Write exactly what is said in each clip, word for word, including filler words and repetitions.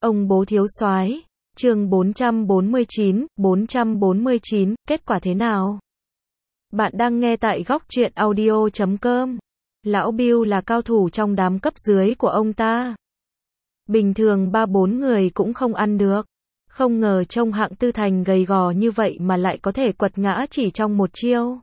Ông bố thiếu soái, chương bốn trăm bốn mươi chín, bốn trăm bốn mươi chín, kết quả thế nào? Bạn đang nghe tại góc truyện audio chấm com. Lão Bill là cao thủ trong đám cấp dưới của ông ta. Bình thường ba bốn người cũng không ăn được. Không ngờ trông Hạng Tư Thành gầy gò như vậy mà lại có thể quật ngã chỉ trong một chiêu.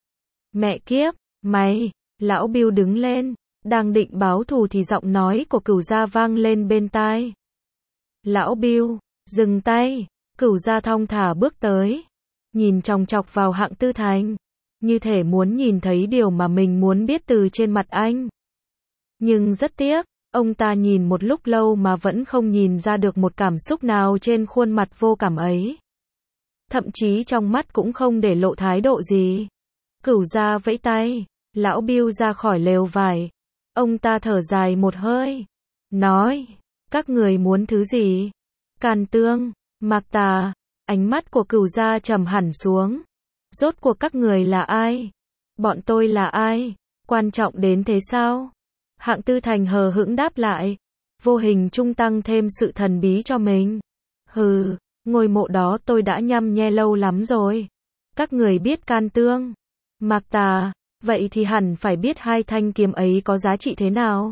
Mẹ kiếp, mày, lão Bill đứng lên, đang định báo thù thì giọng nói của Cửu Gia vang lên bên tai. Lão Bill, dừng tay, Cửu Gia thong thả bước tới, nhìn chòng chọc vào Hạng Tư Thành, như thể muốn nhìn thấy điều mà mình muốn biết từ trên mặt anh. Nhưng rất tiếc, ông ta nhìn một lúc lâu mà vẫn không nhìn ra được một cảm xúc nào trên khuôn mặt vô cảm ấy. Thậm chí trong mắt cũng không để lộ thái độ gì. Cửu Gia vẫy tay, lão Bill ra khỏi lều vải. Ông ta thở dài một hơi, nói, các người muốn thứ gì? Càn Tương, Mạc Tà, ánh mắt của Cửu Gia trầm hẳn xuống. Rốt cuộc các người là ai? Bọn tôi là ai? Quan trọng đến thế sao? Hạng Tư Thành hờ hững đáp lại, vô hình trung tăng thêm sự thần bí cho mình. Hừ, ngôi mộ đó tôi đã nhăm nhe lâu lắm rồi. Các người biết Càn Tương, Mạc Tà, vậy thì hẳn phải biết hai thanh kiếm ấy có giá trị thế nào.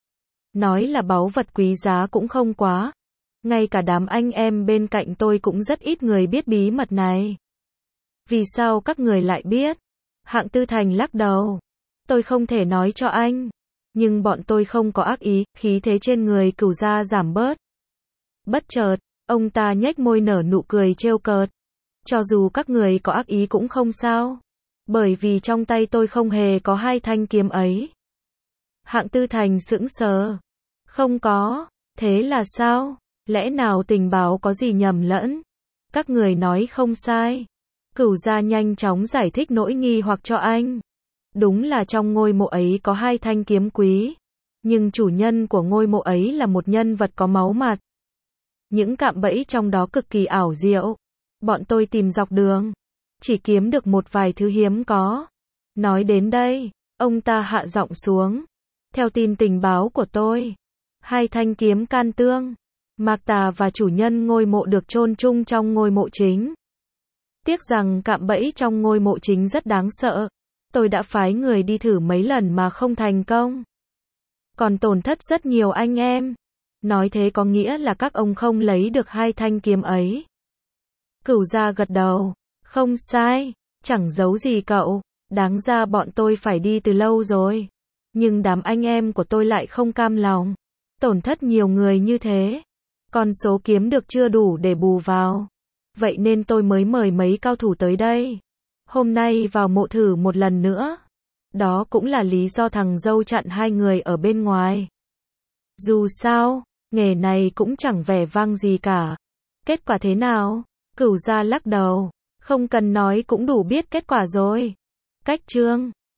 Nói là báu vật quý giá cũng không quá. Ngay cả đám anh em bên cạnh tôi cũng rất ít người biết bí mật này. Vì sao các người lại biết? Hạng Tư Thành lắc đầu. Tôi không thể nói cho anh. Nhưng bọn tôi không có ác ý, khí thế trên người Cửu Gia giảm bớt. Bất chợt, ông ta nhếch môi nở nụ cười trêu cợt. Cho dù các người có ác ý cũng không sao. Bởi vì trong tay tôi không hề có hai thanh kiếm ấy. Hạng Tư Thành sững sờ. Không có, thế là sao? Lẽ nào tình báo có gì nhầm lẫn? Các người nói không sai. Cửu Gia nhanh chóng giải thích nỗi nghi hoặc cho anh. Đúng là trong ngôi mộ ấy có hai thanh kiếm quý. Nhưng chủ nhân của ngôi mộ ấy là một nhân vật có máu mặt. Những cạm bẫy trong đó cực kỳ ảo diệu. Bọn tôi tìm dọc đường. Chỉ kiếm được một vài thứ hiếm có. Nói đến đây, ông ta hạ giọng xuống. Theo tin tình báo của tôi, hai thanh kiếm Càn Tương, Mạc Tà và chủ nhân ngôi mộ được chôn chung trong ngôi mộ chính. Tiếc rằng cạm bẫy trong ngôi mộ chính rất đáng sợ. Tôi đã phái người đi thử mấy lần mà không thành công. Còn tổn thất rất nhiều anh em. Nói thế có nghĩa là các ông không lấy được hai thanh kiếm ấy. Cửu Gia gật đầu. Không sai, chẳng giấu gì cậu. Đáng ra bọn tôi phải đi từ lâu rồi. Nhưng đám anh em của tôi lại không cam lòng. Tổn thất nhiều người như thế. Con số kiếm được chưa đủ để bù vào. Vậy nên tôi mới mời mấy cao thủ tới đây. Hôm nay vào mộ thử một lần nữa. Đó cũng là lý do thằng dâu chặn hai người ở bên ngoài. Dù sao, nghề này cũng chẳng vẻ vang gì cả. Kết quả thế nào? Cửu Gia lắc đầu. Không cần nói cũng đủ biết kết quả rồi. Cách chương